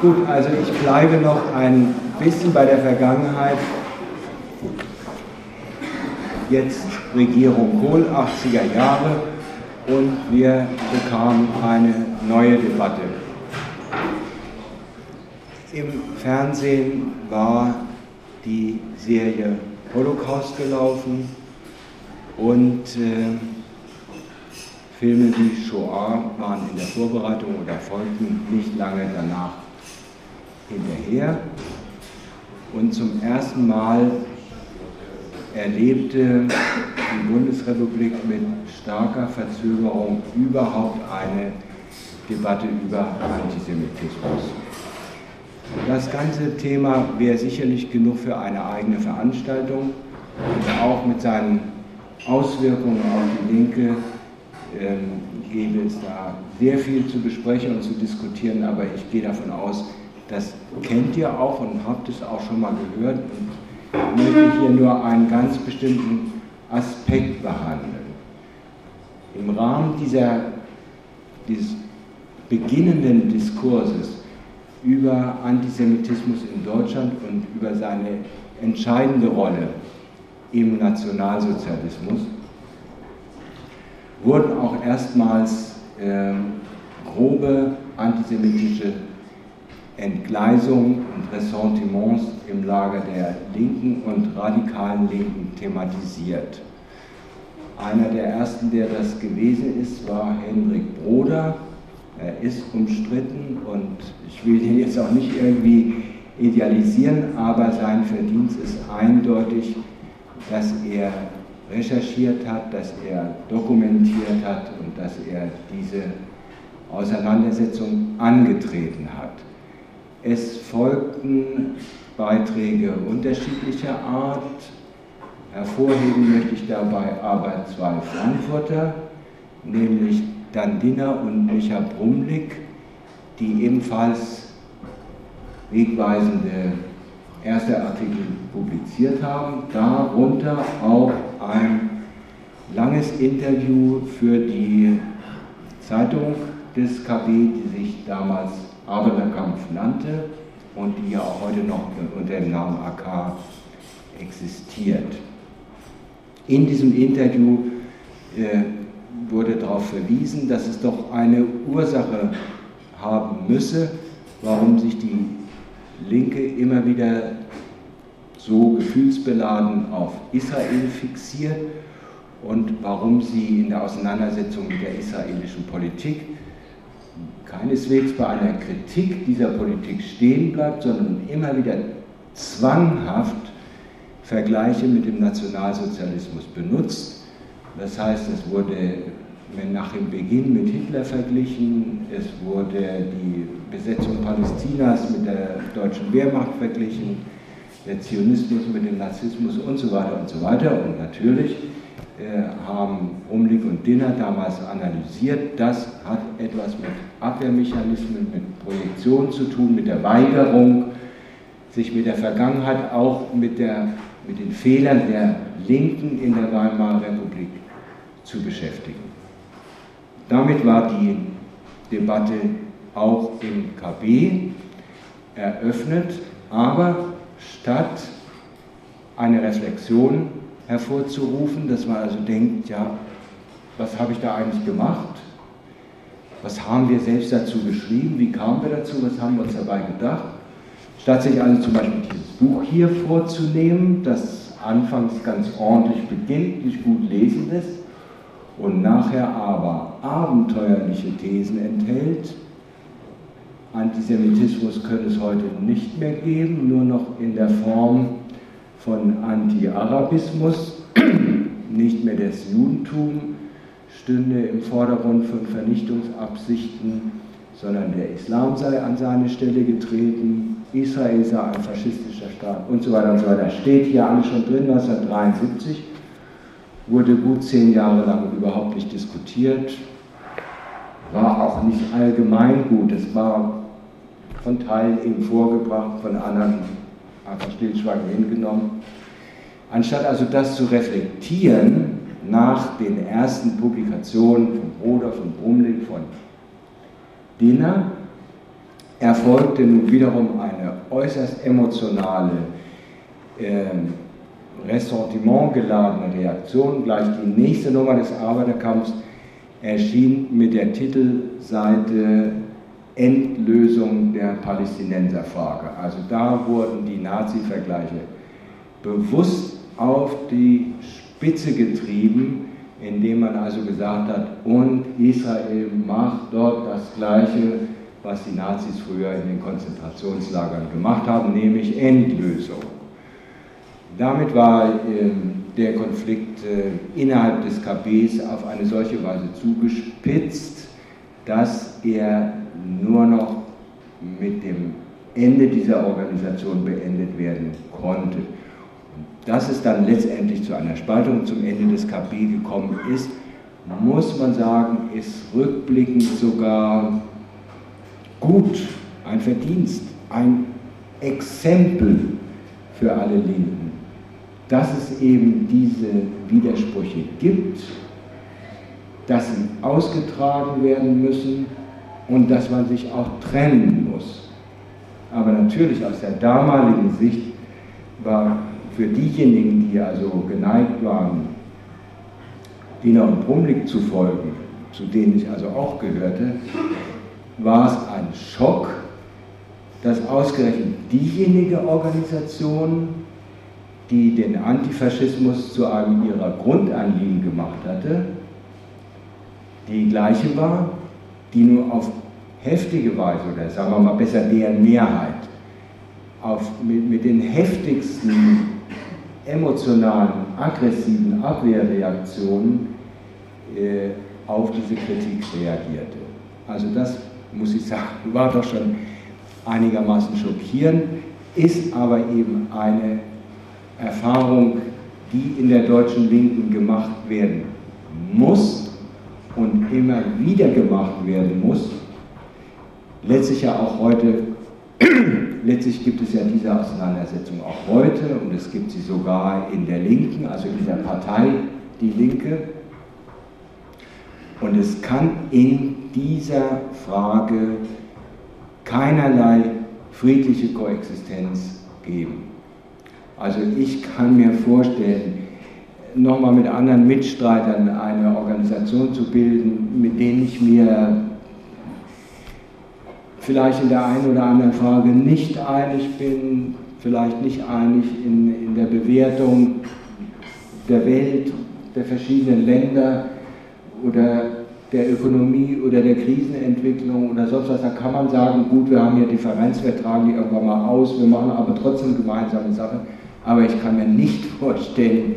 Gut, also ich bleibe noch ein bisschen bei der Vergangenheit. Jetzt Regierung Kohl, 80er Jahre, und wir bekamen eine neue Debatte. Im Fernsehen war die Serie Holocaust gelaufen und Filme wie Shoah waren in der Vorbereitung oder folgten nicht lange danach hinterher. Und zum ersten Mal erlebte die Bundesrepublik mit starker Verzögerung überhaupt eine Debatte über Antisemitismus. Das ganze Thema wäre sicherlich genug für eine eigene Veranstaltung und auch mit seinen Auswirkungen auf die Linke gäbe es da sehr viel zu besprechen und zu diskutieren, aber ich gehe davon aus, das kennt ihr auch und habt es auch schon mal gehört und möchte hier nur einen ganz bestimmten Aspekt behandeln. Im Rahmen dieses beginnenden Diskurses über Antisemitismus in Deutschland und über seine entscheidende Rolle im Nationalsozialismus wurden auch erstmals grobe antisemitische Entgleisungen und Ressentiments im Lager der Linken und radikalen Linken thematisiert. Einer der ersten, der das gewesen ist, war Hendrik Broder. Er ist umstritten und ich will ihn jetzt auch nicht irgendwie idealisieren, aber sein Verdienst ist eindeutig, dass er recherchiert hat, dass er dokumentiert hat und dass er diese Auseinandersetzung angetreten hat. Es folgten Beiträge unterschiedlicher Art. Hervorheben möchte ich dabei aber zwei Frankfurter, nämlich Dan Dinner und Micha Brumlik, die ebenfalls wegweisende erste Artikel publiziert haben, darunter auch ein langes Interview für die Zeitung des KB, die sich damals Arbeiterkampf nannte und die ja auch heute noch unter dem Namen AK existiert. In diesem Interview wurde darauf verwiesen, dass es doch eine Ursache haben müsse, warum sich die Linke immer wieder so gefühlsbeladen auf Israel fixiert und warum sie in der Auseinandersetzung mit der israelischen Politik keineswegs bei einer Kritik dieser Politik stehen bleibt, sondern immer wieder zwanghaft Vergleiche mit dem Nationalsozialismus benutzt. Das heißt, es wurde nach dem Beginn mit Hitler verglichen, es wurde die Besetzung Palästinas mit der deutschen Wehrmacht verglichen, der Zionismus mit dem Narzissmus und so weiter und so weiter. Und natürlich haben Brumlik und Dinner damals analysiert, das hat etwas mit Abwehrmechanismen, mit Projektion zu tun, mit der Weigerung, sich mit der Vergangenheit, auch mit den Fehlern der Linken in der Weimarer Republik zu beschäftigen. Damit war die Debatte auch im KB eröffnet, aber statt eine Reflexion hervorzurufen, dass man also denkt, ja, was habe ich da eigentlich gemacht? Was haben wir selbst dazu geschrieben? Wie kamen wir dazu? Was haben wir uns dabei gedacht? Statt sich also zum Beispiel dieses Buch hier vorzunehmen, das anfangs ganz ordentlich beginnt, nicht gut lesen lässt und nachher aber abenteuerliche Thesen enthält. Antisemitismus könnte es heute nicht mehr geben, nur noch in der Form von Anti-Arabismus, nicht mehr das Judentum stünde im Vordergrund von Vernichtungsabsichten, sondern der Islam sei an seine Stelle getreten, Israel sei ein faschistischer Staat und so weiter und so weiter. Steht hier alles schon drin, 1973, wurde gut 10 Jahre lang überhaupt nicht diskutiert, war auch nicht allgemein gut, es war von Teilen eben vorgebracht, von anderen einfach stillschweigend hingenommen. Anstatt also das zu reflektieren nach den ersten Publikationen von Broder, von Brumlik, von Dinner, erfolgte nun wiederum eine äußerst emotionale, ressentimentgeladene Reaktion. Gleich die nächste Nummer des Arbeiterkampfs erschien mit der Titelseite Endlösung der Palästinenserfrage. Also da wurden die Nazi-Vergleiche bewusst auf die Spitze getrieben, indem man also gesagt hat, und Israel macht dort das Gleiche, was die Nazis früher in den Konzentrationslagern gemacht haben, nämlich Endlösung. Damit war der Konflikt innerhalb des KPs auf eine solche Weise zugespitzt, dass er nur noch mit dem Ende dieser Organisation beendet werden konnte. Und dass es dann letztendlich zu einer Spaltung zum Ende des KP gekommen ist, muss man sagen, ist rückblickend sogar gut, ein Verdienst, ein Exempel für alle Linken, dass es eben diese Widersprüche gibt, dass sie ausgetragen werden müssen und dass man sich auch trennen muss. Aber natürlich aus der damaligen Sicht war für diejenigen, die also geneigt waren, Diener und Brumlik zu folgen, zu denen ich also auch gehörte, war es ein Schock, dass ausgerechnet diejenige Organisation, die den Antifaschismus zu einem ihrer Grundanliegen gemacht hatte, die gleiche war, die nur auf heftige Weise, oder sagen wir mal besser deren Mehrheit, mit den heftigsten emotionalen, aggressiven Abwehrreaktionen auf diese Kritik reagierte. Also das, muss ich sagen, war doch schon einigermaßen schockierend, ist aber eben eine Erfahrung, die in der deutschen Linken gemacht werden muss und immer wieder gemacht werden muss. Letztlich ja auch heute, letztlich gibt es ja diese Auseinandersetzung auch heute und es gibt sie sogar in der Linken, also in dieser Partei, die Linke. Und es kann in dieser Frage keinerlei friedliche Koexistenz geben. Also ich kann mir vorstellen, nochmal mit anderen Mitstreitern eine Organisation zu bilden, mit denen ich mir vielleicht in der einen oder anderen Frage nicht einig bin, vielleicht nicht einig in der Bewertung der Welt, der verschiedenen Länder oder der Ökonomie oder der Krisenentwicklung oder sonst was. Da kann man sagen, gut, wir haben hier Differenz, wir tragen die irgendwann mal aus, wir machen aber trotzdem gemeinsame Sachen. Aber ich kann mir nicht vorstellen,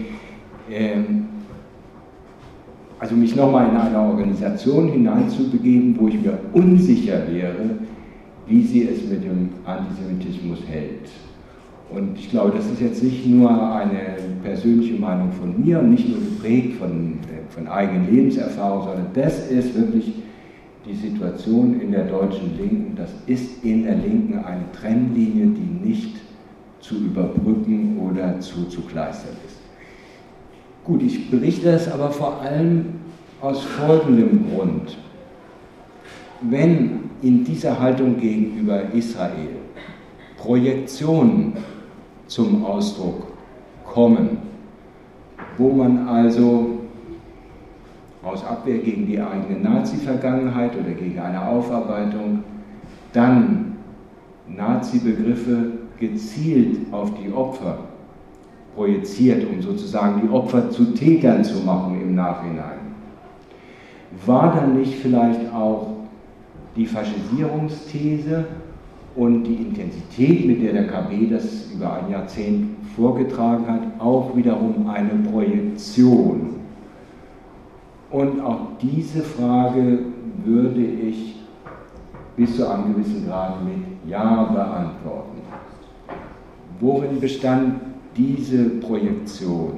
also mich nochmal in eine Organisation hineinzubegeben, wo ich mir unsicher wäre, wie sie es mit dem Antisemitismus hält. Und ich glaube, das ist jetzt nicht nur eine persönliche Meinung von mir und nicht nur geprägt von eigenen Lebenserfahrungen, sondern das ist wirklich die Situation in der deutschen Linken. Das ist in der Linken eine Trennlinie, die nicht zu überbrücken oder zu kleistern ist. Gut, ich berichte das aber vor allem aus folgendem Grund. Wenn in dieser Haltung gegenüber Israel Projektionen zum Ausdruck kommen, wo man also aus Abwehr gegen die eigene Nazi-Vergangenheit oder gegen eine Aufarbeitung dann Nazi-Begriffe gezielt auf die Opfer projiziert, um sozusagen die Opfer zu Tätern zu machen im Nachhinein. War dann nicht vielleicht auch die Faschisierungsthese und die Intensität, mit der der KB das über ein Jahrzehnt vorgetragen hat, auch wiederum eine Projektion? Und auch diese Frage würde ich bis zu einem gewissen Grad mit Ja beantworten. Worin bestand diese Projektion?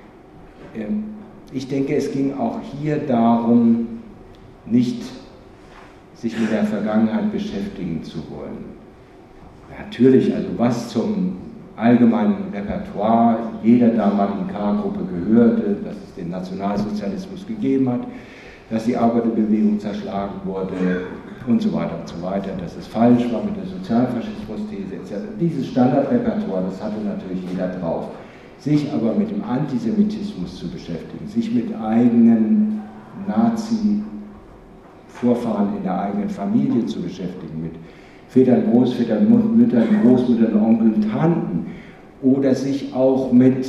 Ich denke, es ging auch hier darum, nicht sich mit der Vergangenheit beschäftigen zu wollen. Natürlich, also was zum allgemeinen Repertoire jeder damaligen K-Gruppe gehörte, dass es den Nationalsozialismus gegeben hat, dass die Arbeiterbewegung zerschlagen wurde, und so weiter und so weiter, dass es falsch war mit der Sozialfaschismus-These etc. Dieses Standardrepertoire, das hatte natürlich jeder drauf. Sich aber mit dem Antisemitismus zu beschäftigen, sich mit eigenen Nazi-Vorfahren in der eigenen Familie zu beschäftigen, mit Vätern, Großvätern, Müttern, Großmüttern, Onkeln, Tanten oder sich auch mit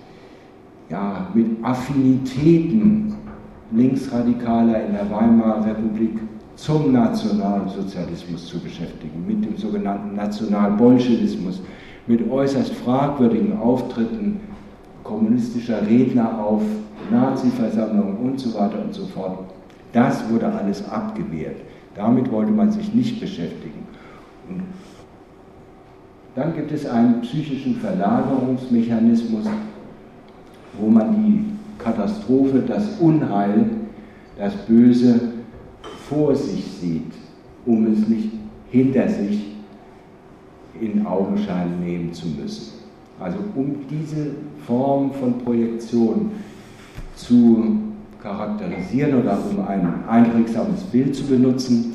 Affinitäten Linksradikaler in der Weimarer Republik zum Nationalsozialismus zu beschäftigen, mit dem sogenannten Nationalbolschewismus, mit äußerst fragwürdigen Auftritten kommunistischer Redner auf Nazi-Versammlungen und so weiter und so fort. Das wurde alles abgewehrt. Damit wollte man sich nicht beschäftigen. Und dann gibt es einen psychischen Verlagerungsmechanismus, wo man die Katastrophe, das Unheil, das Böse vor sich sieht, um es nicht hinter sich in Augenschein nehmen zu müssen. Also um diese Form von Projektion zu charakterisieren oder um ein einprägsames Bild zu benutzen,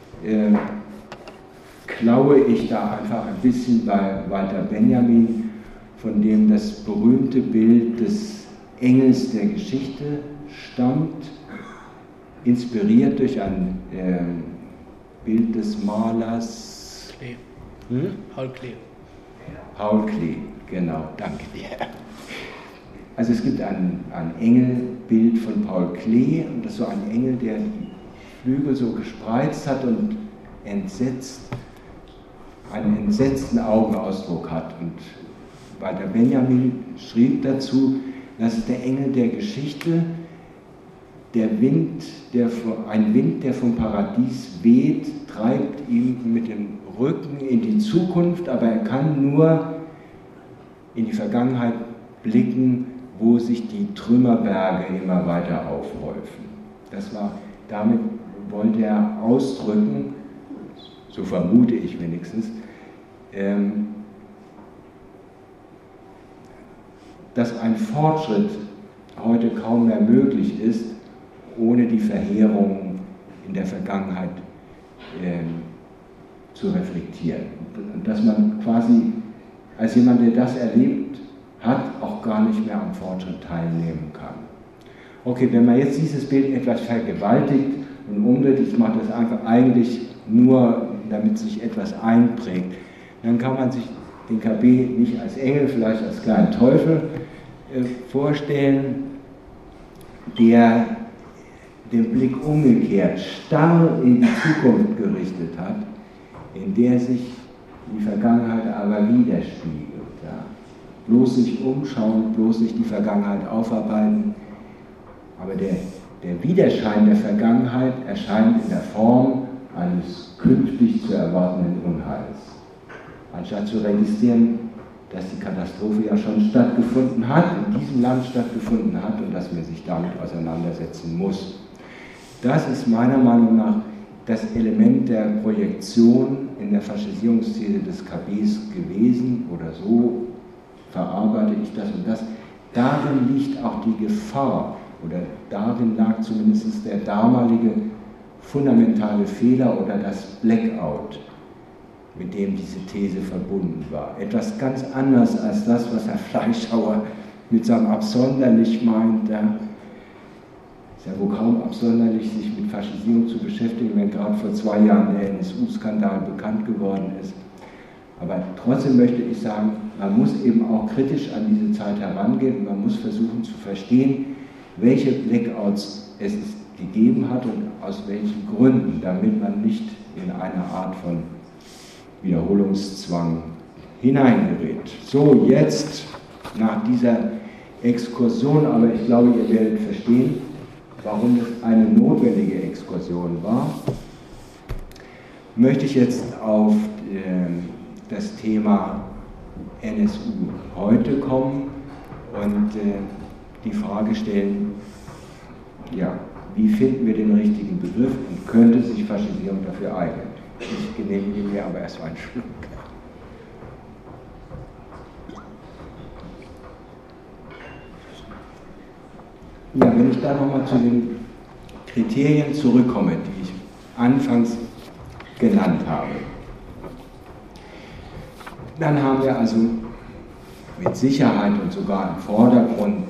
klaue ich da einfach ein bisschen bei Walter Benjamin, von dem das berühmte Bild des Engels der Geschichte stammt, inspiriert durch ein Bild des Malers Klee. Paul Klee. Paul Klee, genau, danke dir. Also es gibt ein Engelbild von Paul Klee, und das ist so ein Engel, der die Flügel so gespreizt hat und einen entsetzten Augenausdruck hat. Und Walter Benjamin schrieb dazu, das ist der Engel der Geschichte, ein Wind, der vom Paradies weht, treibt ihn mit dem Rücken in die Zukunft, aber er kann nur in die Vergangenheit blicken, wo sich die Trümmerberge immer weiter aufhäufen. Damit wollte er ausdrücken, so vermute ich wenigstens, dass ein Fortschritt heute kaum mehr möglich ist, ohne die Verheerungen in der Vergangenheit zu reflektieren. Und dass man quasi als jemand, der das erlebt hat, auch gar nicht mehr am Fortschritt teilnehmen kann. Okay, wenn man jetzt dieses Bild etwas vergewaltigt und umdreht, ich mache das einfach eigentlich nur, damit sich etwas einprägt, dann kann man sich den KB nicht als Engel, vielleicht als kleinen Teufel vorstellen, der den Blick umgekehrt starr in die Zukunft gerichtet hat, in der sich die Vergangenheit aber widerspiegelt. Ja. Bloß nicht umschauen, bloß nicht die Vergangenheit aufarbeiten, aber der Widerschein der Vergangenheit erscheint in der Form eines künftig zu erwartenden Unheils. Anstatt zu registrieren, dass die Katastrophe ja schon stattgefunden hat, in diesem Land stattgefunden hat und dass man sich damit auseinandersetzen muss. Das ist meiner Meinung nach das Element der Projektion in der Faschisierungsthese des KBs gewesen, oder so verarbeite ich das und das. Darin liegt auch die Gefahr, oder darin lag zumindest der damalige fundamentale Fehler oder das Blackout, mit dem diese These verbunden war. Etwas ganz anderes als das, was Herr Fleischhauer mit seinem absonderlich meint. Ist ja wohl kaum absonderlich, sich mit Faschisierung zu beschäftigen, wenn gerade vor 2 Jahren der NSU-Skandal bekannt geworden ist. Aber trotzdem möchte ich sagen, man muss eben auch kritisch an diese Zeit herangehen und man muss versuchen zu verstehen, welche Blackouts es gegeben hat und aus welchen Gründen, damit man nicht in eine Art von Wiederholungszwang hineingerät. So, jetzt nach dieser Exkursion, aber ich glaube, ihr werdet verstehen, warum es eine notwendige Exkursion war, möchte ich jetzt auf das Thema NSU heute kommen und die Frage stellen, ja, wie finden wir den richtigen Begriff und könnte sich Faschisierung dafür eignen? Ich genehmige mir aber erst einen Schluck. Ja, wenn ich da nochmal zu den Kriterien zurückkomme, die ich anfangs genannt habe. Dann haben wir also mit Sicherheit und sogar im Vordergrund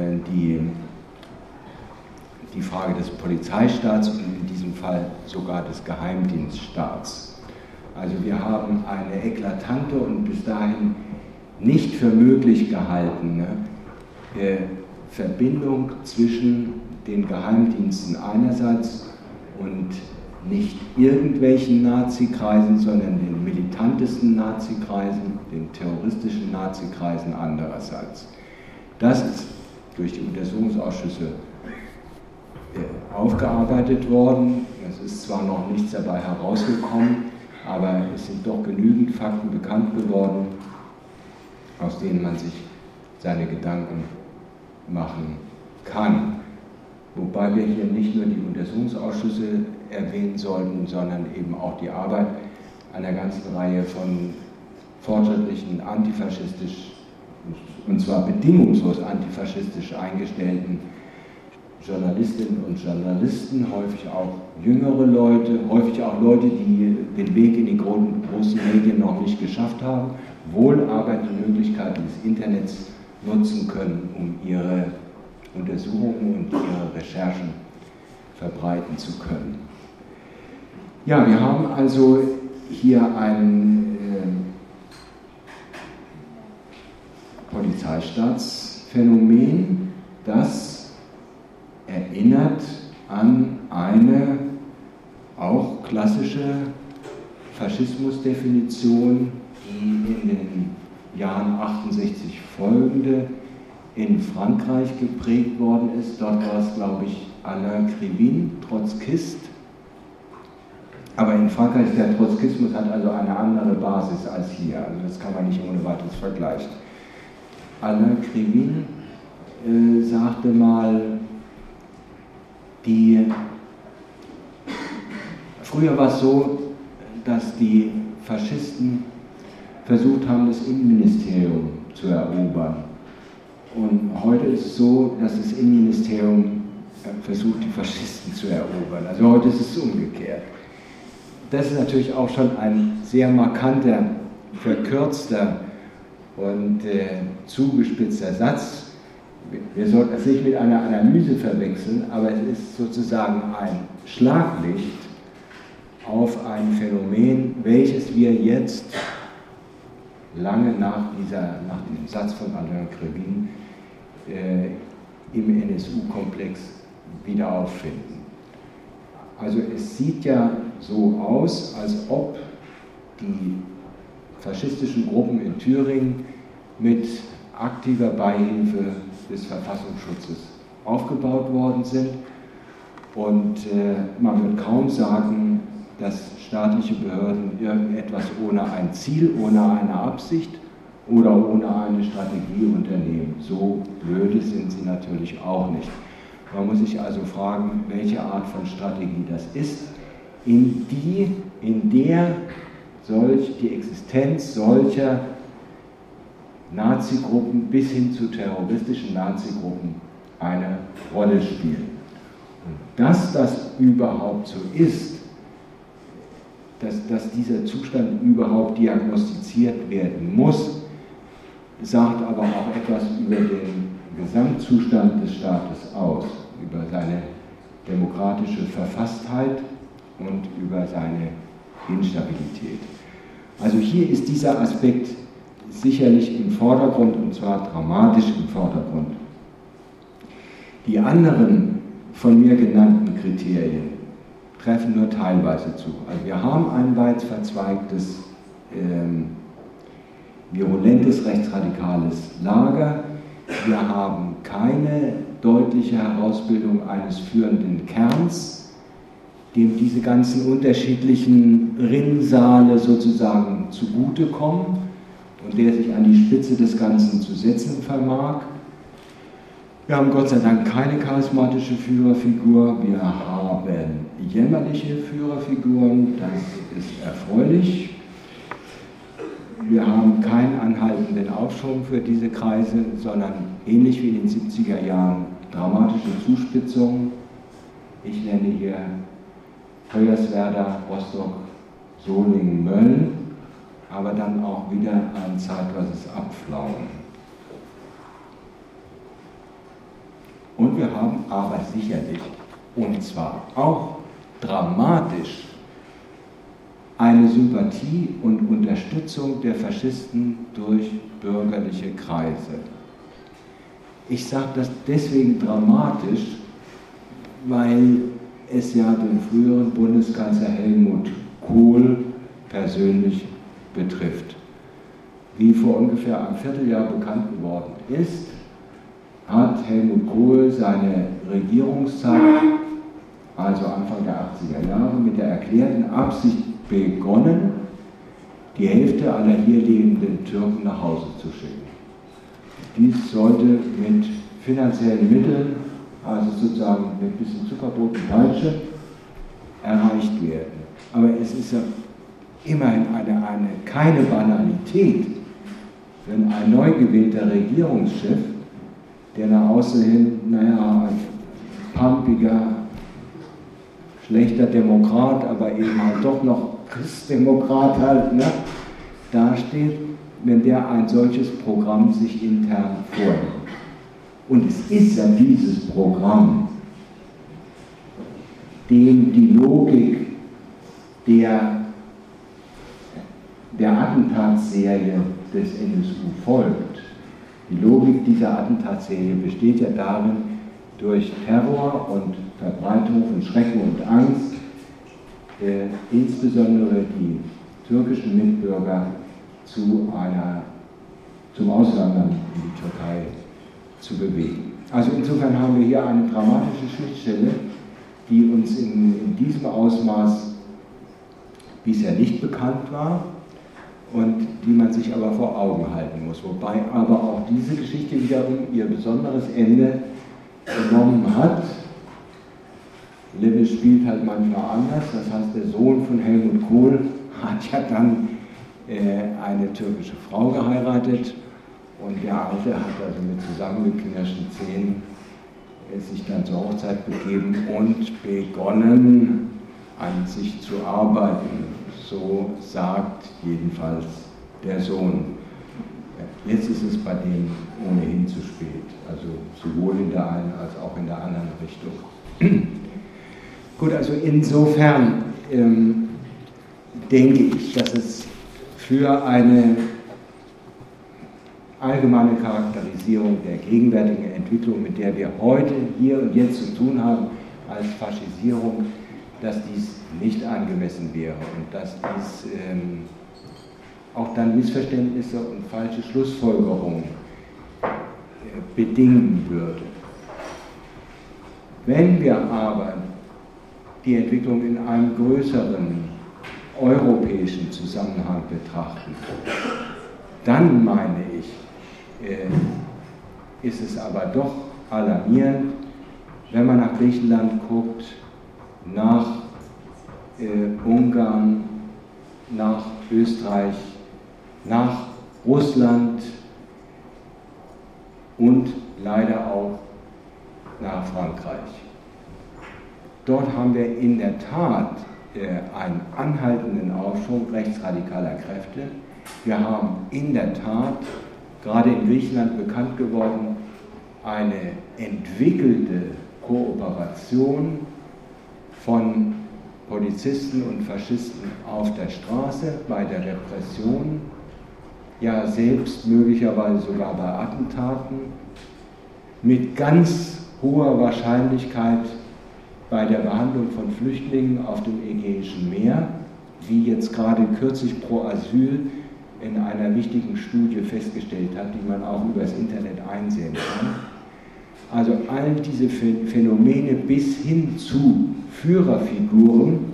die Frage des Polizeistaats und in diesem Fall sogar des Geheimdienststaats. Also wir haben eine eklatante und bis dahin nicht für möglich gehaltene Verbindung zwischen den Geheimdiensten einerseits und nicht irgendwelchen Nazikreisen, sondern den militantesten Nazikreisen, den terroristischen Nazikreisen andererseits. Das ist durch die Untersuchungsausschüsse aufgearbeitet worden. Es ist zwar noch nichts dabei herausgekommen, aber es sind doch genügend Fakten bekannt geworden, aus denen man sich seine Gedanken machen kann. Wobei wir hier nicht nur die Untersuchungsausschüsse erwähnen sollten, sondern eben auch die Arbeit einer ganzen Reihe von fortschrittlichen antifaschistisch, und zwar bedingungslos antifaschistisch eingestellten Journalistinnen und Journalisten, häufig auch jüngere Leute, häufig auch Leute, die den Weg in die großen Medien noch nicht geschafft haben, wohl aber die Möglichkeiten des Internets nutzen können, um ihre Untersuchungen und ihre Recherchen verbreiten zu können. Ja, wir haben also hier ein Polizeistaatsphänomen, das erinnert an eine auch klassische Faschismusdefinition, die in den Jahren 68 folgende in Frankreich geprägt worden ist. Dort war es, glaube ich, Alain Krivine, Trotzkist. Aber in Frankreich, der Trotzkismus hat also eine andere Basis als hier. Also das kann man nicht ohne weiteres vergleichen. Alain Krivine sagte mal, früher war es so, dass die Faschisten versucht haben, das Innenministerium zu erobern. Und heute ist es so, dass das Innenministerium versucht, die Faschisten zu erobern. Also heute ist es umgekehrt. Das ist natürlich auch schon ein sehr markanter, verkürzter und zugespitzter Satz. Wir sollten es nicht mit einer Analyse verwechseln, aber es ist sozusagen ein Schlaglicht auf ein Phänomen, welches wir jetzt lange nach dem Satz von Alain Krivine im NSU-Komplex wieder auffinden. Also es sieht ja so aus, als ob die faschistischen Gruppen in Thüringen mit aktiver Beihilfe des Verfassungsschutzes aufgebaut worden sind. Und man wird kaum sagen, dass staatliche Behörden irgendetwas ohne ein Ziel, ohne eine Absicht oder ohne eine Strategie unternehmen. So blöde sind sie natürlich auch nicht. Man muss sich also fragen, welche Art von Strategie das ist, in der die Existenz solcher Nazi-Gruppen bis hin zu terroristischen Nazi-Gruppen eine Rolle spielen. Und dass das überhaupt so ist, dass dieser Zustand überhaupt diagnostiziert werden muss, sagt aber auch etwas über den Gesamtzustand des Staates aus, über seine demokratische Verfasstheit und über seine Instabilität. Also hier ist dieser Aspekt sicherlich im Vordergrund, und zwar dramatisch im Vordergrund. Die anderen von mir genannten Kriterien treffen nur teilweise zu. Also wir haben ein weit verzweigtes, virulentes, rechtsradikales Lager. Wir haben keine deutliche Herausbildung eines führenden Kerns, dem diese ganzen unterschiedlichen Rinnsale sozusagen zugutekommen und der sich an die Spitze des Ganzen zu setzen vermag. Wir haben Gott sei Dank keine charismatische Führerfigur, wir haben jämmerliche Führerfiguren, das ist erfreulich. Wir haben keinen anhaltenden Aufschwung für diese Kreise, sondern ähnlich wie in den 70er Jahren dramatische Zuspitzungen. Ich nenne hier Hoyerswerda, Rostock, Solingen-Mölln, aber dann auch wieder ein zeitweises Abflauen. Und wir haben aber sicherlich, und zwar auch dramatisch, eine Sympathie und Unterstützung der Faschisten durch bürgerliche Kreise. Ich sage das deswegen dramatisch, weil es ja den früheren Bundeskanzler Helmut Kohl persönlich betrifft. Wie vor ungefähr einem Vierteljahr bekannt geworden ist, hat Helmut Kohl seine Regierungszeit, also Anfang der 80er Jahre, mit der erklärten Absicht begonnen, die Hälfte aller hier lebenden Türken nach Hause zu schicken. Dies sollte mit finanziellen Mitteln, also sozusagen mit ein bisschen Zuckerbrot und Peitsche, erreicht werden. Aber es ist ja immerhin keine Banalität, wenn ein neu gewählter Regierungschef, der nach außen hin, ein pampiger, schlechter Demokrat, aber eben halt doch noch Christdemokrat halt, dasteht, wenn der ein solches Programm sich intern vornimmt. Und es ist ja dieses Programm, dem die Logik der Attentatsserie des NSU folgt. Die Logik dieser Attentatsserie besteht ja darin, durch Terror und Verbreitung von Schrecken und Angst insbesondere die türkischen Mitbürger zum Auswandern in die Türkei zu bewegen. Also insofern haben wir hier eine dramatische Schnittstelle, die uns in diesem Ausmaß bisher nicht bekannt war und die man sich aber vor Augen halten muss. Wobei aber auch diese Geschichte wiederum ihr besonderes Ende genommen hat. Lewis spielt halt manchmal anders, das heißt, der Sohn von Helmut Kohl hat ja dann eine türkische Frau geheiratet und der Alte hat also mit zusammengeknirschten Zähnen sich dann zur Hochzeit begeben und begonnen, an sich zu arbeiten. So sagt jedenfalls der Sohn. Jetzt ist es bei dem ohnehin zu spät, also sowohl in der einen als auch in der anderen Richtung. Gut, also insofern denke ich, dass es für eine allgemeine Charakterisierung der gegenwärtigen Entwicklung, mit der wir heute hier und jetzt zu tun haben, als Faschisierung, dass dies nicht angemessen wäre und dass dies auch dann Missverständnisse und falsche Schlussfolgerungen bedingen würde. Wenn wir aber die Entwicklung in einem größeren europäischen Zusammenhang betrachten, dann meine ich, ist es aber doch alarmierend, wenn man nach Griechenland guckt, nach Ungarn, nach Österreich, nach Russland und leider auch nach Frankreich. Dort haben wir in der Tat einen anhaltenden Aufschwung rechtsradikaler Kräfte. Wir haben in der Tat, gerade in Griechenland bekannt geworden, eine entwickelte Kooperation von Polizisten und Faschisten auf der Straße, bei der Repression, ja selbst möglicherweise sogar bei Attentaten, mit ganz hoher Wahrscheinlichkeit bei der Behandlung von Flüchtlingen auf dem Ägäischen Meer, wie jetzt gerade kürzlich Pro Asyl in einer wichtigen Studie festgestellt hat, die man auch über das Internet einsehen kann. Also all diese Phänomene bis hin zu Führerfiguren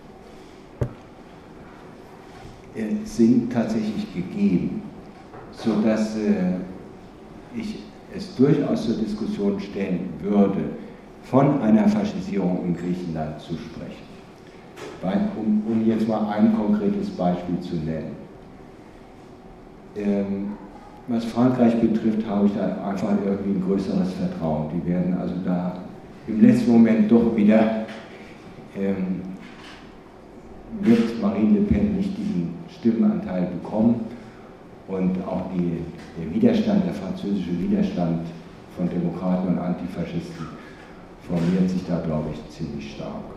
sind tatsächlich gegeben, sodass ich es durchaus zur Diskussion stellen würde, von einer Faschisierung in Griechenland zu sprechen. Um jetzt mal ein konkretes Beispiel zu nennen. Was Frankreich betrifft, habe ich da einfach irgendwie ein größeres Vertrauen. Die werden also da im letzten Moment doch wieder wird Marine Le Pen nicht diesen Stimmenanteil bekommen und auch der Widerstand, der französische Widerstand von Demokraten und Antifaschisten formiert sich da, glaube ich, ziemlich stark.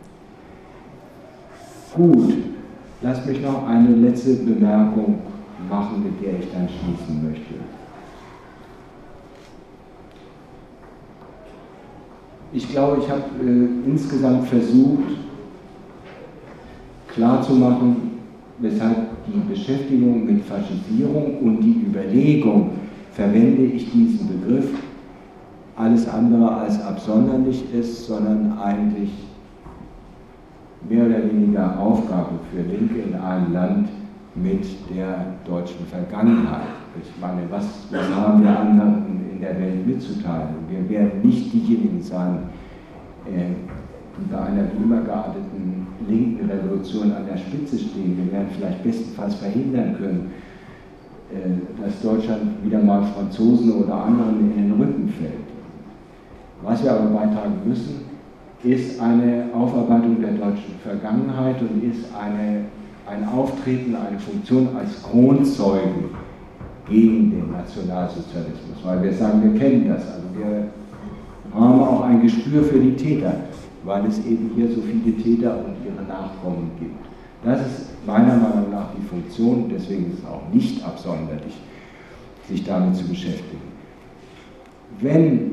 Gut, lasst mich noch eine letzte Bemerkung machen, mit der ich dann schließen möchte. Ich glaube, ich habe insgesamt versucht, klarzumachen, weshalb die Beschäftigung mit Faschisierung und die Überlegung, verwende ich diesen Begriff, alles andere als absonderlich ist, sondern eigentlich mehr oder weniger Aufgabe für Linke in einem Land mit der deutschen Vergangenheit. Ich meine, was haben wir anderen in der Welt mitzuteilen? Wir werden nicht diejenigen sein, die bei einer wie immer gearteten linken Revolution an der Spitze stehen. Wir werden vielleicht bestenfalls verhindern können, dass Deutschland wieder mal Franzosen oder anderen in den Rücken fällt. Was wir aber beitragen müssen, ist eine Aufarbeitung der deutschen Vergangenheit und ist ein Auftreten, eine Funktion als Kronzeugen gegen den Nationalsozialismus. Weil wir sagen, wir kennen das, also wir haben auch ein Gespür für die Täter, weil es eben hier so viele Täter und ihre Nachkommen gibt. Das ist meiner Meinung nach die Funktion, deswegen ist es auch nicht absonderlich, sich damit zu beschäftigen. Wenn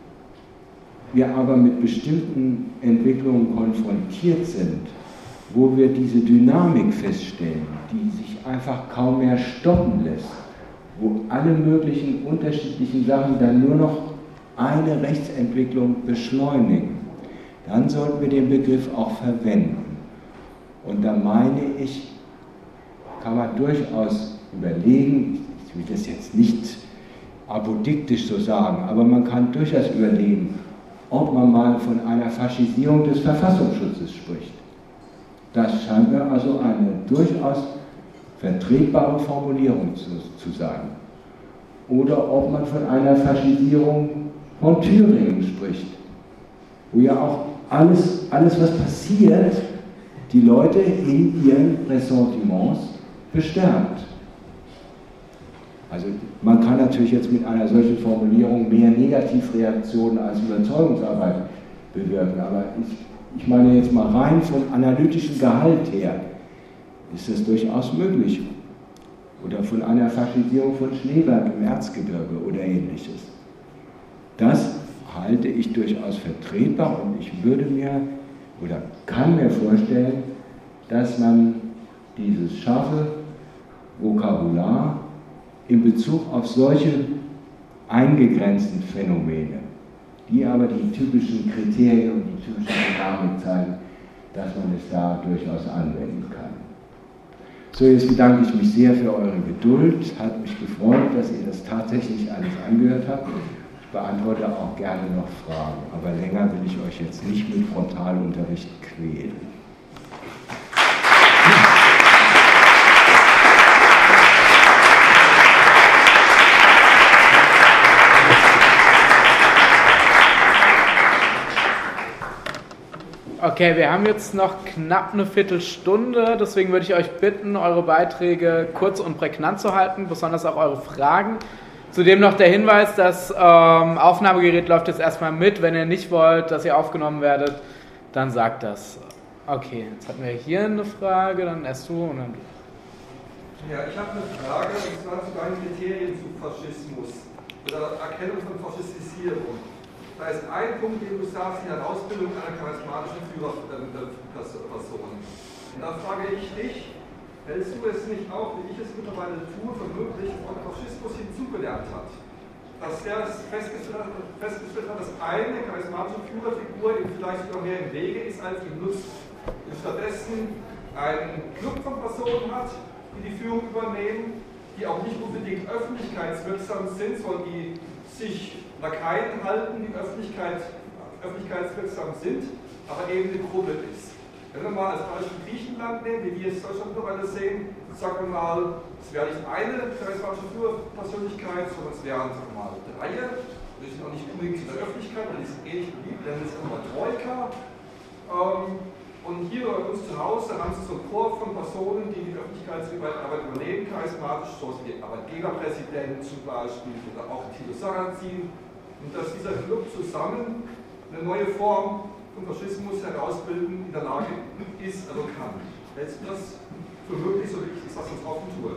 wir aber mit bestimmten Entwicklungen konfrontiert sind, wo wir diese Dynamik feststellen, die sich einfach kaum mehr stoppen lässt, wo alle möglichen unterschiedlichen Sachen dann nur noch eine Rechtsentwicklung beschleunigen, dann sollten wir den Begriff auch verwenden. Und da meine ich, kann man durchaus überlegen, ich will das jetzt nicht apodiktisch so sagen, aber man kann durchaus überlegen, ob man mal von einer Faschisierung des Verfassungsschutzes spricht. Das scheint mir also eine durchaus vertretbare Formulierung zu sein. Oder ob man von einer Faschisierung von Thüringen spricht, wo ja auch alles was passiert, die Leute in ihren Ressentiments bestärkt. Also man kann natürlich jetzt mit einer solchen Formulierung mehr Negativreaktionen als Überzeugungsarbeit bewirken, aber ich meine jetzt mal rein vom analytischen Gehalt her, ist das durchaus möglich. Oder von einer Faschisierung von Schneeberg im Erzgebirge oder ähnliches. Das halte ich durchaus vertretbar und ich würde mir oder kann mir vorstellen, dass man dieses scharfe Vokabular in Bezug auf solche eingegrenzten Phänomene, die aber die typischen Kriterien und die typische Dynamik zeigen, dass man es da durchaus anwenden kann. So, jetzt bedanke ich mich sehr für eure Geduld. Hat mich gefreut, dass ihr das tatsächlich alles angehört habt. Ich beantworte auch gerne noch Fragen, aber länger will ich euch jetzt nicht mit Frontalunterricht quälen. Okay, wir haben jetzt noch knapp eine Viertelstunde, deswegen würde ich euch bitten, eure Beiträge kurz und prägnant zu halten, besonders auch eure Fragen. Zudem noch der Hinweis, das Aufnahmegerät läuft jetzt erstmal mit. Wenn ihr nicht wollt, dass ihr aufgenommen werdet, dann sagt das. Okay, jetzt hatten wir hier eine Frage, dann erst du und dann du. Ja, ich habe eine Frage, und zwar zu deinen Kriterien zu Faschismus oder Erkennung von Faschistisierung. Da ist ein Punkt, den du sagst, die Herausbildung einer charismatischen Führerperson. Und da frage ich dich, hältst du es nicht auch, wie ich es mittlerweile tue, für möglich, dass Faschismus hinzugelernt hat? Dass der festgestellt hat, dass eine charismatische Führerfigur ihm vielleicht sogar mehr im Wege ist, als ihm nutzt. Und stattdessen einen Club von Personen hat, die die Führung übernehmen, die auch nicht unbedingt öffentlichkeitswirksam sind, sondern die sich Lakaien halten, die öffentlichkeitswirksam sind, aber eben eine Gruppe ist. Wenn wir mal als Beispiel Griechenland nehmen, wie wir es in Deutschland mittlerweile sehen, sagen wir mal, es wäre nicht eine charismatische Führerpersönlichkeit, sondern es wären, sagen wir mal, 3. Die sind auch nicht unbedingt in der Öffentlichkeit, weil die sind ähnlich beliebt, wir nennen es immer Troika. Und hier bei uns zu Hause haben Sie so einen Chor von Personen, die die Öffentlichkeitsarbeit übernehmen, charismatisch, so wie der Arbeitgeberpräsident zum Beispiel oder auch Thilo Sarrazin. Und dass dieser Club zusammen eine neue Form von Faschismus herausbilden in der Lage ist, also kann. Hältst du das für möglich, so wie ich das uns offen tue?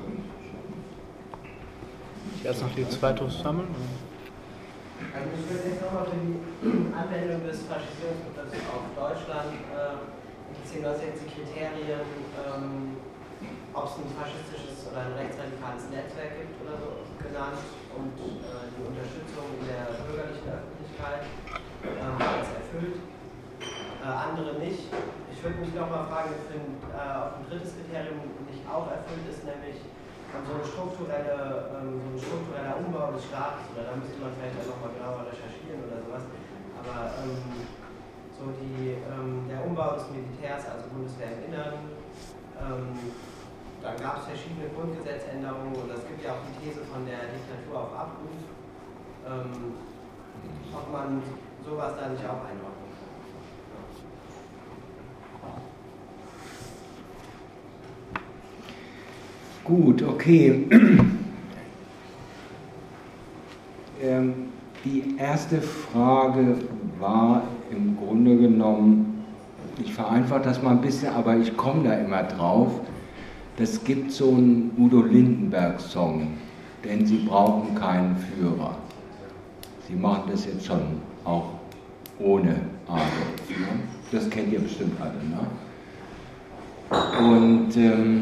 Erst noch die zweite sammeln? Also ich würde jetzt nochmal für die Anwendung des Faschisierungsbegriffs auf Deutschland beziehungsweise jetzt die Kriterien, ob es ein faschistisches oder ein rechtsradikales Netzwerk gibt oder so genannt und die Unterstützung in der bürgerlichen Öffentlichkeit als erfüllt, andere nicht. Ich würde mich nochmal fragen, ob ein drittes Kriterium nicht auch erfüllt ist, nämlich so ein struktureller Umbau des Staates, oder da müsste man vielleicht auch nochmal genauer recherchieren oder sowas, aber so der Umbau des Militärs, also Bundeswehr im Inneren, da gab es verschiedene Grundgesetzänderungen und es gibt ja auch die These von der Diktatur auf Abruf, ob man sowas da nicht auch einordnen kann. Gut, okay. Die erste Frage war im Grunde genommen, ich vereinfache das mal ein bisschen, aber ich komme da immer drauf. Das gibt so einen Udo Lindenberg-Song, denn sie brauchen keinen Führer. Sie machen das jetzt schon auch ohne Adolf. Ne? Das kennt ihr bestimmt alle. Ne? Und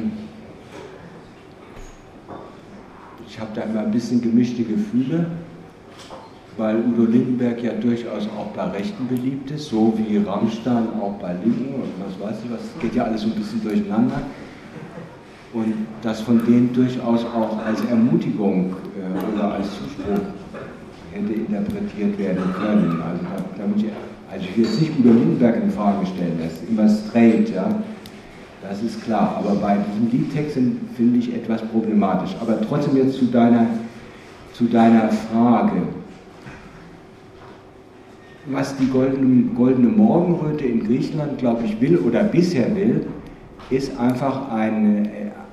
ich habe da immer ein bisschen gemischte Gefühle, weil Udo Lindenberg ja durchaus auch bei Rechten beliebt ist, so wie Rammstein auch bei Linken und was weiß ich was, geht ja alles so ein bisschen durcheinander. Und das von denen durchaus auch als Ermutigung oder als Zuspruch hätte interpretiert werden können. Also ich will jetzt nicht Udo Lindenberg in Frage stellen, das ist immer straight, ja. Das ist klar, aber bei diesem Liedtext finde ich etwas problematisch. Aber trotzdem jetzt zu deiner Frage. Was die goldene Morgenröte in Griechenland, glaube ich, will oder bisher will, ist einfach ein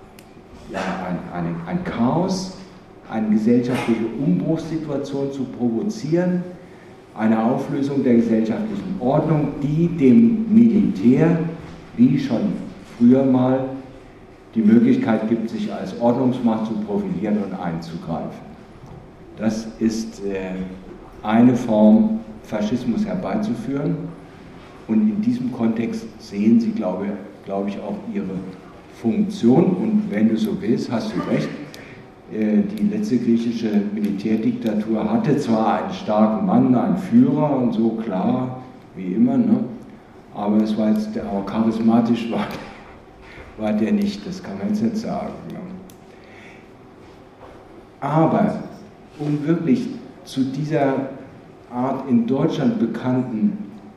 Chaos, eine gesellschaftliche Umbruchssituation zu provozieren, eine Auflösung der gesellschaftlichen Ordnung, die dem Militär, wie schon früher mal, die Möglichkeit gibt, sich als Ordnungsmacht zu profilieren und einzugreifen. Das ist eine Form, Faschismus herbeizuführen, und in diesem Kontext sehen Sie, glaube ich, auch Ihre Funktion, und wenn du so willst, hast du recht, die letzte griechische Militärdiktatur hatte zwar einen starken Mann, einen Führer und so, klar, wie immer, ne? Aber es war jetzt, auch charismatisch war der nicht, das kann man jetzt nicht sagen. Ne? Aber um wirklich zu dieser Art in Deutschland bekannten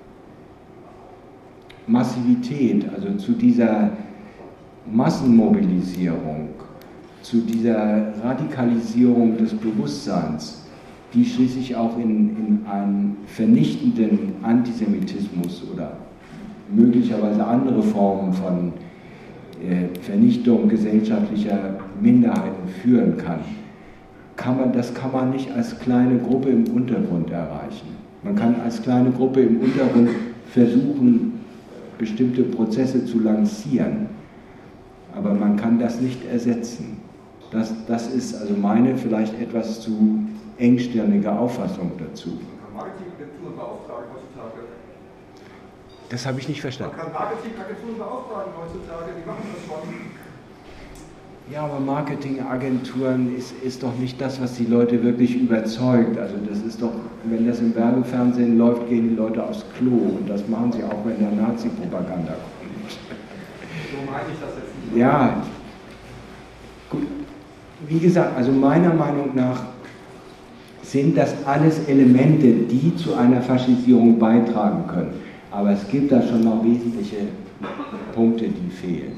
Massivität, also zu dieser Massenmobilisierung, zu dieser Radikalisierung des Bewusstseins, die schließlich auch in einen vernichtenden Antisemitismus oder möglicherweise andere Formen von Vernichtung gesellschaftlicher Minderheiten führen kann. Das kann man nicht als kleine Gruppe im Untergrund erreichen. Man kann als kleine Gruppe im Untergrund versuchen, bestimmte Prozesse zu lancieren, aber man kann das nicht ersetzen. Das ist also meine vielleicht etwas zu engstirnige Auffassung dazu. Marketingagenturen beauftragen heutzutage. Das habe ich nicht verstanden. Man kann Marketingagenturen beauftragen heutzutage, die machen das schon. Ja, aber Marketingagenturen ist doch nicht das, was die Leute wirklich überzeugt. Also das ist doch, wenn das im Werbefernsehen läuft, gehen die Leute aufs Klo, und das machen sie auch, wenn der Nazi-Propaganda kommt. So meine ich das jetzt nicht. Ja, gut. Wie gesagt, also meiner Meinung nach sind das alles Elemente, die zu einer Faschisierung beitragen können. Aber es gibt da schon noch wesentliche Punkte, die fehlen.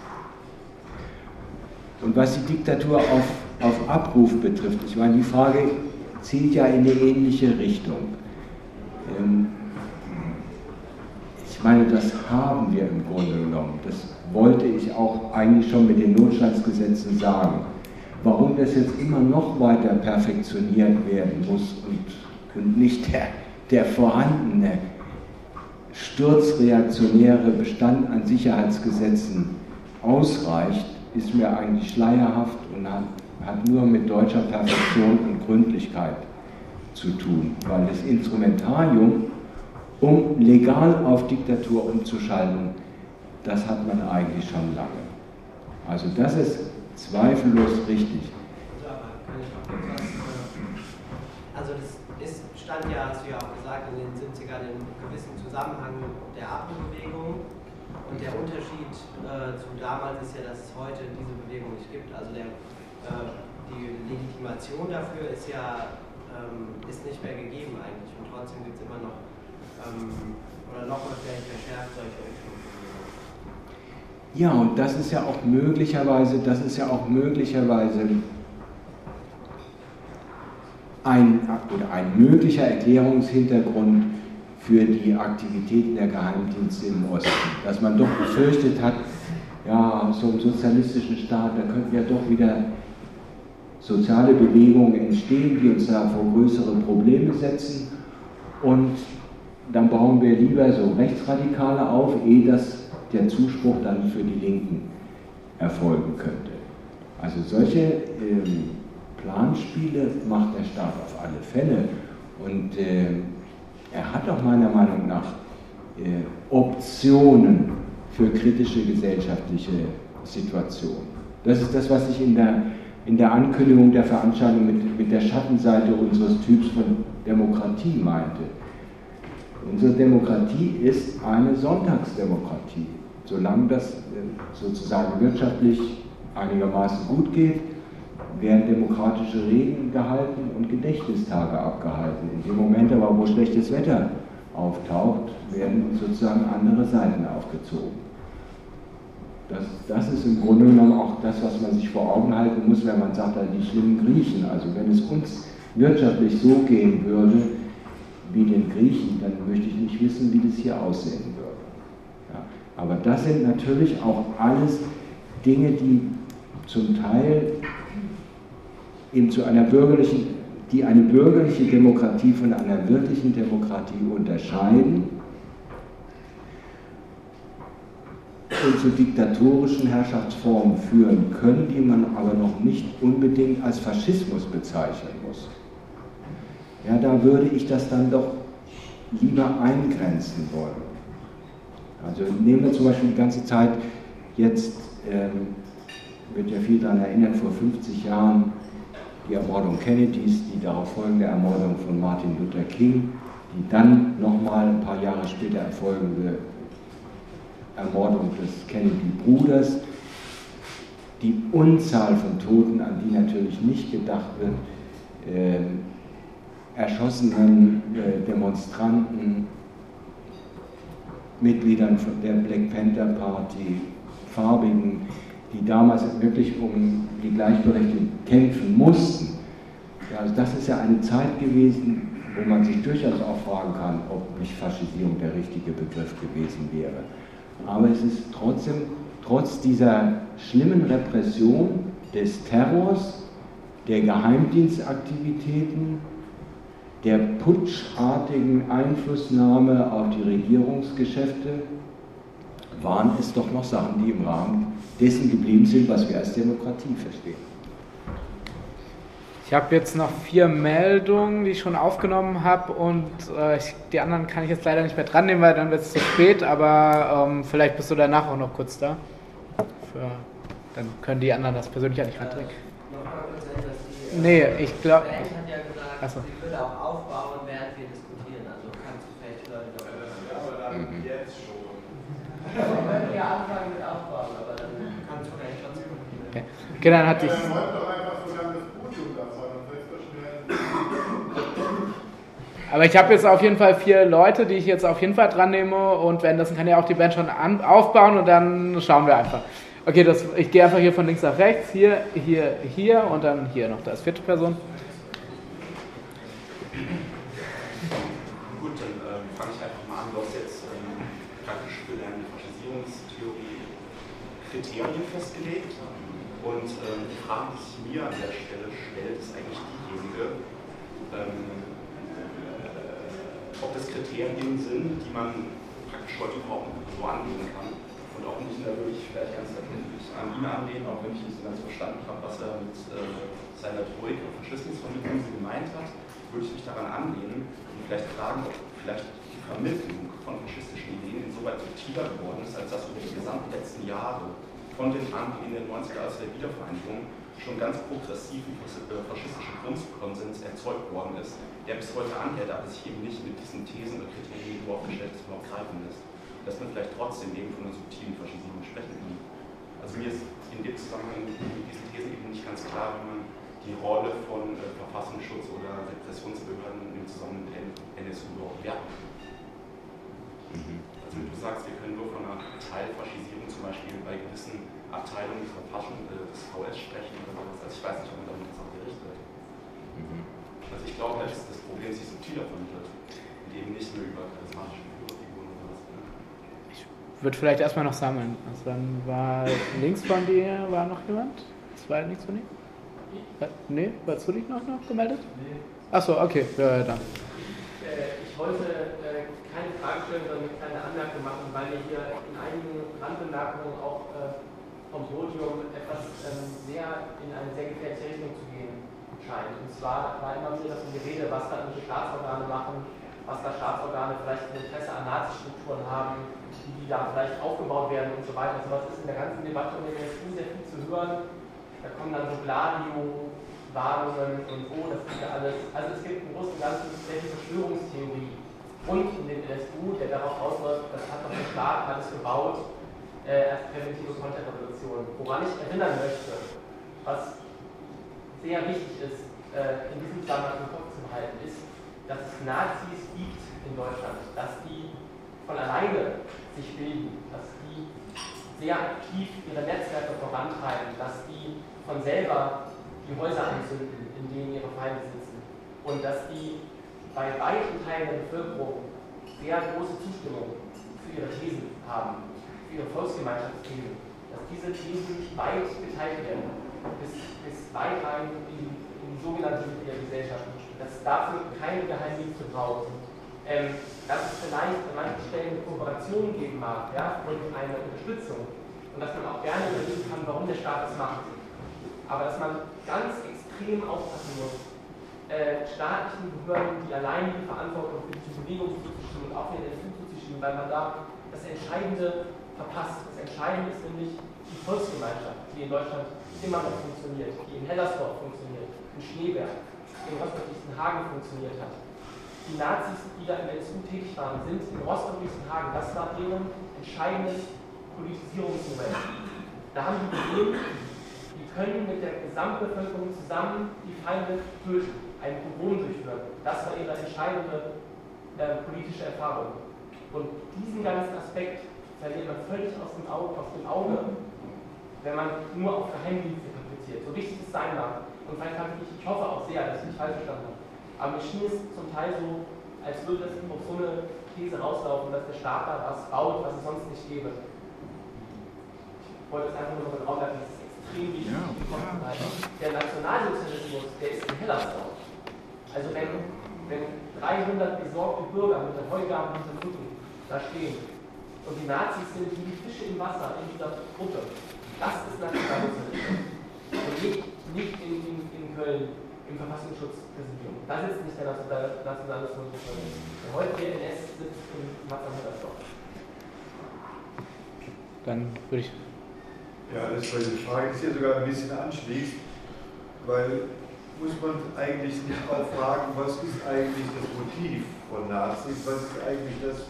Und was die Diktatur auf Abruf betrifft, ich meine, die Frage zielt ja in eine ähnliche Richtung. Ich Ich meine, das haben wir im Grunde genommen. Das wollte ich auch eigentlich schon mit den Notstandsgesetzen sagen. Warum das jetzt immer noch weiter perfektioniert werden muss und nicht der vorhandene sturzreaktionäre Bestand an Sicherheitsgesetzen ausreicht, ist mir eigentlich schleierhaft und hat nur mit deutscher Perfektion und Gründlichkeit zu tun, weil das Instrumentarium, um legal auf Diktatur umzuschalten, das hat man eigentlich schon lange. Also das ist zweifellos richtig. Also das stand ja, hast du ja auch gesagt, in den 70ern in einem gewissen Zusammenhang der APO-Bewegung. Und der Unterschied zu damals ist ja, dass es heute diese Bewegung nicht gibt. Also die Legitimation dafür ist ja ist nicht mehr gegeben eigentlich. Und trotzdem gibt es immer noch, oder nochmal vielleicht verschärft solche Richtungen. Ja, und das ist ja auch möglicherweise ein möglicher Erklärungshintergrund für die Aktivitäten der Geheimdienste im Osten. Dass man doch befürchtet hat, ja, so einem sozialistischen Staat, da könnten ja doch wieder soziale Bewegungen entstehen, die uns da vor größere Probleme setzen. Und dann bauen wir lieber so Rechtsradikale auf, ehe das der Zuspruch dann für die Linken erfolgen könnte. Also solche Planspiele macht der Staat auf alle Fälle. Und er hat auch meiner Meinung nach Optionen für kritische gesellschaftliche Situationen. Das ist das, was ich in der Ankündigung der Veranstaltung mit der Schattenseite unseres Typs von Demokratie meinte. Unsere Demokratie ist eine Sonntagsdemokratie. Solange das sozusagen wirtschaftlich einigermaßen gut geht, werden demokratische Reden gehalten und Gedächtnistage abgehalten. In dem Moment aber, wo schlechtes Wetter auftaucht, werden sozusagen andere Seiten aufgezogen. Das ist im Grunde genommen auch das, was man sich vor Augen halten muss, wenn man sagt, die schlimmen Griechen. Also wenn es uns wirtschaftlich so gehen würde wie den Griechen, dann möchte ich nicht wissen, wie das hier aussehen würde. Ja, aber das sind natürlich auch alles Dinge, die zum Teil eben die eine bürgerliche Demokratie von einer wirklichen Demokratie unterscheiden und zu diktatorischen Herrschaftsformen führen können, die man aber noch nicht unbedingt als Faschismus bezeichnen muss. Ja, da würde ich das dann doch lieber eingrenzen wollen. Also nehmen wir zum Beispiel die ganze Zeit, jetzt wird ja viel daran erinnert, vor 50 Jahren die Ermordung Kennedys, die darauf folgende Ermordung von Martin Luther King, die dann nochmal ein paar Jahre später erfolgende Ermordung des Kennedy-Bruders, die Unzahl von Toten, an die natürlich nicht gedacht wird, erschossenen Demonstranten, Mitgliedern der Black Panther Party, Farbigen, die damals wirklich um die Gleichberechtigung kämpfen mussten. Ja, also das ist ja eine Zeit gewesen, wo man sich durchaus auch fragen kann, ob nicht Faschisierung der richtige Begriff gewesen wäre. Aber es ist trotzdem, trotz dieser schlimmen Repression, des Terrors, der Geheimdienstaktivitäten, der putschartigen Einflussnahme auf die Regierungsgeschäfte, waren es doch noch Sachen, die im Rahmen dessen geblieben sind, was wir als Demokratie verstehen. Ich habe jetzt noch 4 Meldungen, die ich schon aufgenommen habe, und die anderen kann ich jetzt leider nicht mehr dran nehmen, weil dann wird es zu spät, aber vielleicht bist du danach auch noch kurz da. Dann können die anderen das persönlich nicht reintreten. Nee, ich glaube... Der Echt hat ja gesagt, sie würde auch aufbauen, während wir diskutieren, also kannst du vielleicht Leute doch... aber dann jetzt schon. Wir können ja anfangen mit aufbauen, aber dann kannst du vielleicht trotzdem... Okay, dann hatte ich... Dann wollt doch einfach so lange das Podium da vorne, dann fällt es schnell. Aber ich habe jetzt auf jeden Fall 4 Leute, die ich jetzt auf jeden Fall dran nehme, und währenddessen kann ja auch die Band schon aufbauen, und dann schauen wir einfach. Okay, ich gehe einfach hier von links nach rechts, hier und dann hier noch, da ist 4. Person. Gut, dann fange ich einfach mal an. Du hast jetzt gerade Kriterien festgelegt. Und die Frage, die sich mir an der Stelle stellt, ist eigentlich diejenige, ob das Kriterien sind, die man praktisch heute überhaupt so angehen kann. Und auch nicht, da würde ich vielleicht ganz erkenntlich an ihn anlehnen, auch wenn ich nicht so ganz verstanden habe, was er mit seiner Troik und Faschismusvermittlung gemeint hat, würde ich mich daran anlehnen und vielleicht fragen, ob vielleicht die Vermittlung von faschistischen Ideen insoweit subtiler geworden ist, als dass über die gesamten letzten Jahre von den Anfängen in den 90er, als der Wiedervereinigung, schon ganz progressiven faschistischen Grundkonsens erzeugt worden ist, der bis heute anhält, aber sich eben nicht mit diesen Thesen und Kriterien, die du aufgestellt hast, überhaupt greifen lässt. Dass man vielleicht trotzdem eben von einer subtilen Faschisierung sprechen kann. Also mir ist in dem Zusammenhang mit diesen Thesen eben nicht ganz klar, wie man die Rolle von Verfassungsschutz oder Repressionsbehörden im Zusammenhang mit NSU überhaupt werten kann. Also du sagst, wir können nur von einer Teilfaschisierung zum Beispiel bei gewissen Abteilungen des VS sprechen oder sowas. Also ich weiß nicht, ob man damit das auch gerecht wird. Also ich glaube, dass das Problem sich subtiler vermittelt und eben nicht nur über charismatische Figuren oder was. Ich würde vielleicht erstmal noch sammeln. Also dann war links von dir, war noch jemand? Das war links von dir? Nee, warst du dich noch gemeldet? Nee. Achso, okay, ja, dann. Ich wollte keine Frage stellen, sondern eine kleine Anmerkung machen, weil mir hier in einigen Randbemerkungen auch vom Podium etwas sehr in eine sehr gefährliche Richtung zu gehen scheint. Und zwar war immer wieder das Gerede, was da irgendwelche Staatsorgane machen, was da Staatsorgane vielleicht ein Interesse an Nazi-Strukturen haben, die da vielleicht aufgebaut werden und so weiter. Also was ist in der ganzen Debatte um den NSU sehr viel zu hören. Da kommen dann so Gladio, Warnungen und so, das ist ja alles. Also es gibt im Großen und Ganzen sehr viel Verschwörungstheorie rund um den NSU, der darauf ausläuft, das hat doch der Staat alles gebaut, als präventive Konterrevolution. Woran ich erinnern möchte, was sehr wichtig ist, in diesem Zusammenhang im Kopf zu behalten, ist, dass es Nazis gibt in Deutschland, dass die von alleine sich bilden, dass die sehr aktiv ihre Netzwerke vorantreiben, dass die von selber die Häuser anzünden, in denen ihre Feinde sitzen und dass die bei weiten Teilen der Bevölkerung sehr große Zustimmung für ihre Thesen haben, für ihre Volksgemeinschaftsthesen, dass diese Thesen weit geteilt werden, bis weit rein in die sogenannte Gesellschaft, dass es dafür keine Geheimdienste braucht. Dass es vielleicht an manchen Stellen eine Kooperation geben mag, ja, und eine Unterstützung und dass man auch gerne überlegen kann, warum der Staat das macht. Aber dass man ganz extrem aufpassen muss, staatlichen Behörden die allein die Verantwortung für diese Bewegung zuzustimmen und auch für den NSU zuzustimmen, weil man da das Entscheidende verpasst. Das Entscheidende ist nämlich die Volksgemeinschaft, die in Deutschland immer noch funktioniert, die in Hellersdorf funktioniert, in Schneeberg, in Rostock-Lichtenhagen funktioniert hat. Die Nazis, die da im NSU tätig waren, sind in Rostock-Lichtenhagen, das war deren entscheidendes Politisierungsmoment. Da haben die gesehen, die können mit der Gesamtbevölkerung zusammen die Feinde töten, einen Pogrom durchführen. Das war ihre entscheidende politische Erfahrung. Und diesen ganzen Aspekt verliert man völlig aus dem Auge, wenn man nur auf Geheimdienste kapriziert. So wichtig es sein mag. Und vielleicht habe ich hoffe auch sehr, dass ich nicht falsch verstanden habe. Aber mir schien es zum Teil so, als würde es auf so eine These rauslaufen, dass der Staat da was baut, was es sonst nicht gäbe. Ich wollte es einfach nur noch in den Raum werfen, das ist extrem wichtig. Ja. Der Nationalsozialismus, der ist in Hellersdorf. Also wenn 300 besorgte Bürger mit der Heugabe hinter dem Rücken da stehen und die Nazis sind wie die Fische im Wasser in dieser Gruppe, das ist Nationalsozialismus. Und nicht in Köln im Verfassungsschutzpräsidium. Da sitzt nicht der Nationalismus. Der heutige NS sitzt in Marzahn-Hellersdorf. Dann würde ich. Ja, das ist, weil die Frage ist hier sogar ein bisschen anschließt, weil muss man eigentlich nicht auch fragen, was ist eigentlich das Motiv von Nazis, was ist eigentlich das,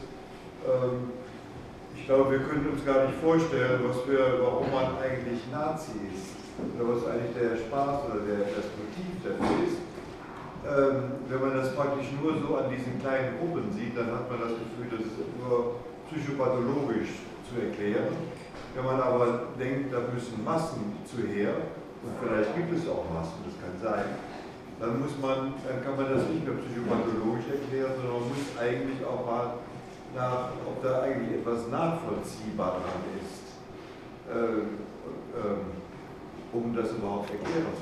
ich glaube, wir können uns gar nicht vorstellen, warum man eigentlich Nazi ist, oder was eigentlich der Spaß oder das Motiv dafür ist. Wenn man das praktisch nur so an diesen kleinen Gruppen sieht, dann hat man das Gefühl, das ist nur psychopathologisch zu erklären. Wenn man aber denkt, da müssen Massen zu her, und vielleicht gibt es auch Massen, das kann sein, dann kann man das nicht mehr psychopathologisch erklären, sondern man muss eigentlich auch mal ob da eigentlich etwas nachvollziehbar dran ist. um das überhaupt erklären zu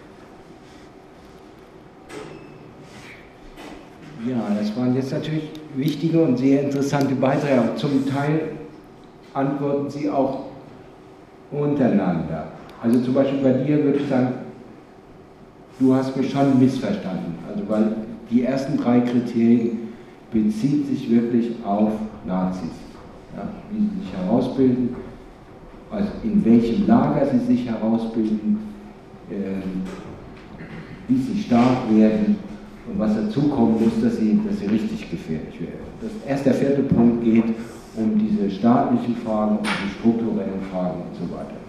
können. Ja, das waren jetzt natürlich wichtige und sehr interessante Beiträge. Zum Teil antworten Sie auch untereinander. Also zum Beispiel bei dir würde ich sagen, du hast mich schon missverstanden. Also weil die ersten 3 Kriterien bezieht sich wirklich auf Nazis. Ja, wie sie sich herausbilden, also in welchem Lager sie sich herausbilden, wie sie stark werden und was dazu kommen muss, dass sie richtig gefährlich werden. Erst der 4. Punkt geht um diese staatlichen Fragen, um die strukturellen Fragen und so weiter.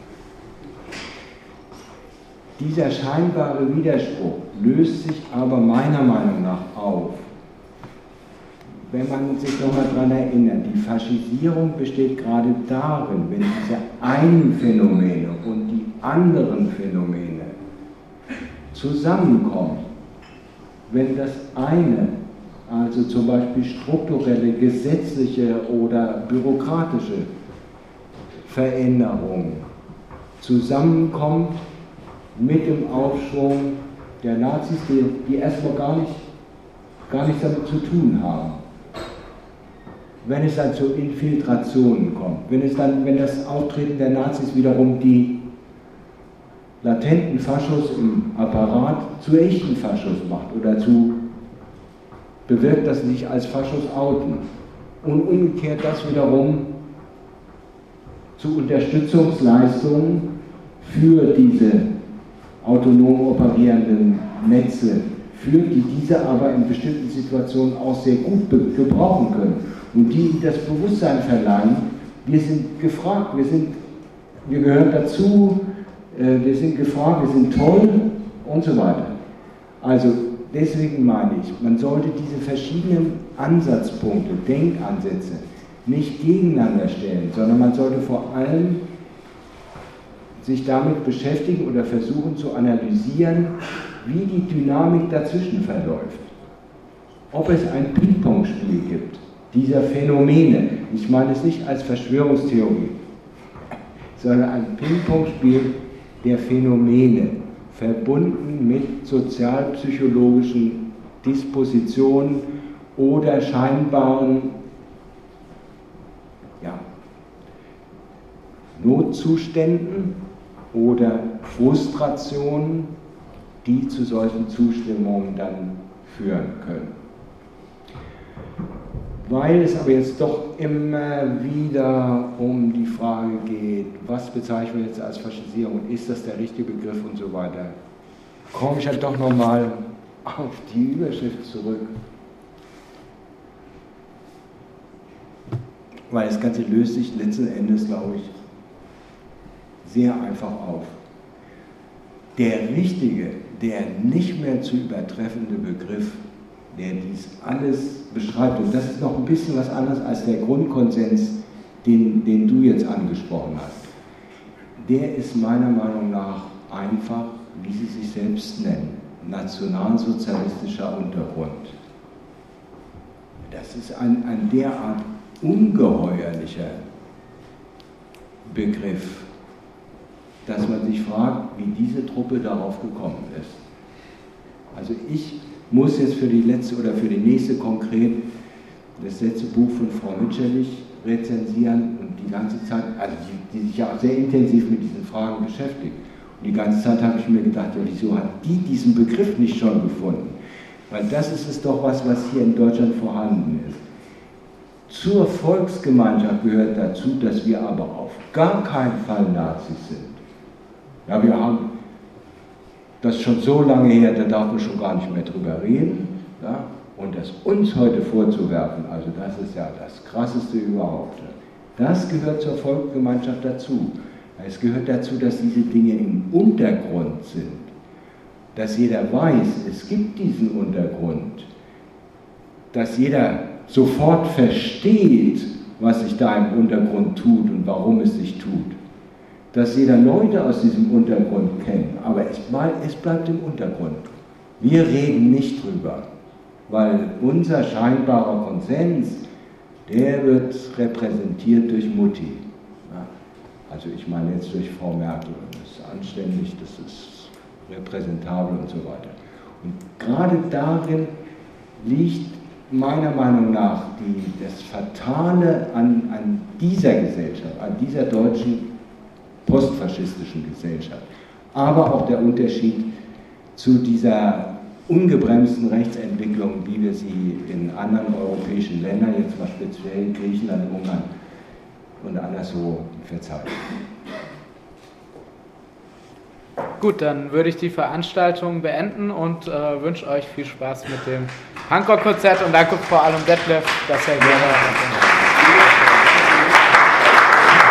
Dieser scheinbare Widerspruch löst sich aber meiner Meinung nach auf. Wenn man sich nochmal daran erinnert, die Faschisierung besteht gerade darin, wenn diese einen Phänomene und die anderen Phänomene zusammenkommen, wenn das eine, also zum Beispiel strukturelle, gesetzliche oder bürokratische Veränderung zusammenkommt mit dem Aufschwung der Nazis, die erstmal gar nichts damit zu tun haben. Wenn es dann zu Infiltrationen kommt, wenn das Auftreten der Nazis wiederum die latenten Faschos im Apparat zu echten Faschos macht oder bewirkt, dass sie sich als Faschos outen und umgekehrt das wiederum zu Unterstützungsleistungen für diese autonom operierenden Netze führt, die diese aber in bestimmten Situationen auch sehr gut gebrauchen können und die das Bewusstsein verleihen, wir sind gefragt, wir gehören dazu, wir sind gefragt, wir sind toll und so weiter. Also deswegen meine ich, man sollte diese verschiedenen Ansatzpunkte, Denkansätze nicht gegeneinander stellen, sondern man sollte vor allem sich damit beschäftigen oder versuchen zu analysieren, wie die Dynamik dazwischen verläuft. Ob es ein Ping-Pong-Spiel gibt, dieser Phänomene, ich meine es nicht als Verschwörungstheorie, sondern ein Ping-Pong-Spiel der Phänomene, verbunden mit sozialpsychologischen Dispositionen oder scheinbaren Notzuständen oder Frustrationen, die zu solchen Zustimmungen dann führen können. Weil es aber jetzt doch immer wieder um die Frage geht, was bezeichnen wir jetzt als Faschisierung, ist das der richtige Begriff und so weiter, komme ich halt doch nochmal auf die Überschrift zurück. Weil das Ganze löst sich letzten Endes, glaube ich, sehr einfach auf. Der richtige, der nicht mehr zu übertreffende Begriff, der dies alles beschreibt, und das ist noch ein bisschen was anderes als der Grundkonsens, den du jetzt angesprochen hast, der ist meiner Meinung nach einfach, wie sie sich selbst nennen, nationalsozialistischer Untergrund. Das ist ein derart ungeheuerlicher Begriff, dass man sich fragt, wie diese Truppe darauf gekommen ist. Also ich muss jetzt für die letzte oder für die nächste konkret das letzte Buch von Frau Mitscherlich rezensieren und die ganze Zeit, also die sich ja auch sehr intensiv mit diesen Fragen beschäftigt. Und die ganze Zeit habe ich mir gedacht, ja, wieso hat die diesen Begriff nicht schon gefunden? Weil das ist es doch was hier in Deutschland vorhanden ist. Zur Volksgemeinschaft gehört dazu, dass wir aber auf gar keinen Fall Nazis sind. Ja, wir haben das schon so lange her, da darf man schon gar nicht mehr drüber reden. Ja? Und das uns heute vorzuwerfen, also das ist ja das Krasseste überhaupt. Das gehört zur Volksgemeinschaft dazu. Es gehört dazu, dass diese Dinge im Untergrund sind. Dass jeder weiß, es gibt diesen Untergrund. Dass jeder sofort versteht, was sich da im Untergrund tut und warum es sich tut. Dass jeder Leute aus diesem Untergrund kennt, aber es bleibt im Untergrund. Wir reden nicht drüber, weil unser scheinbarer Konsens, der wird repräsentiert durch Mutti. Ja. Also ich meine jetzt durch Frau Merkel, das ist anständig, das ist repräsentabel und so weiter. Und gerade darin liegt meiner Meinung nach das Fatale an dieser Gesellschaft, an dieser deutschen postfaschistischen Gesellschaft, aber auch der Unterschied zu dieser ungebremsten Rechtsentwicklung, wie wir sie in anderen europäischen Ländern, jetzt mal speziell in Griechenland, Ungarn und anderswo verzeichnen. Gut, dann würde ich die Veranstaltung beenden und wünsche euch viel Spaß mit dem Punkrock-Konzert und danke vor allem Detlef, dass er hier war.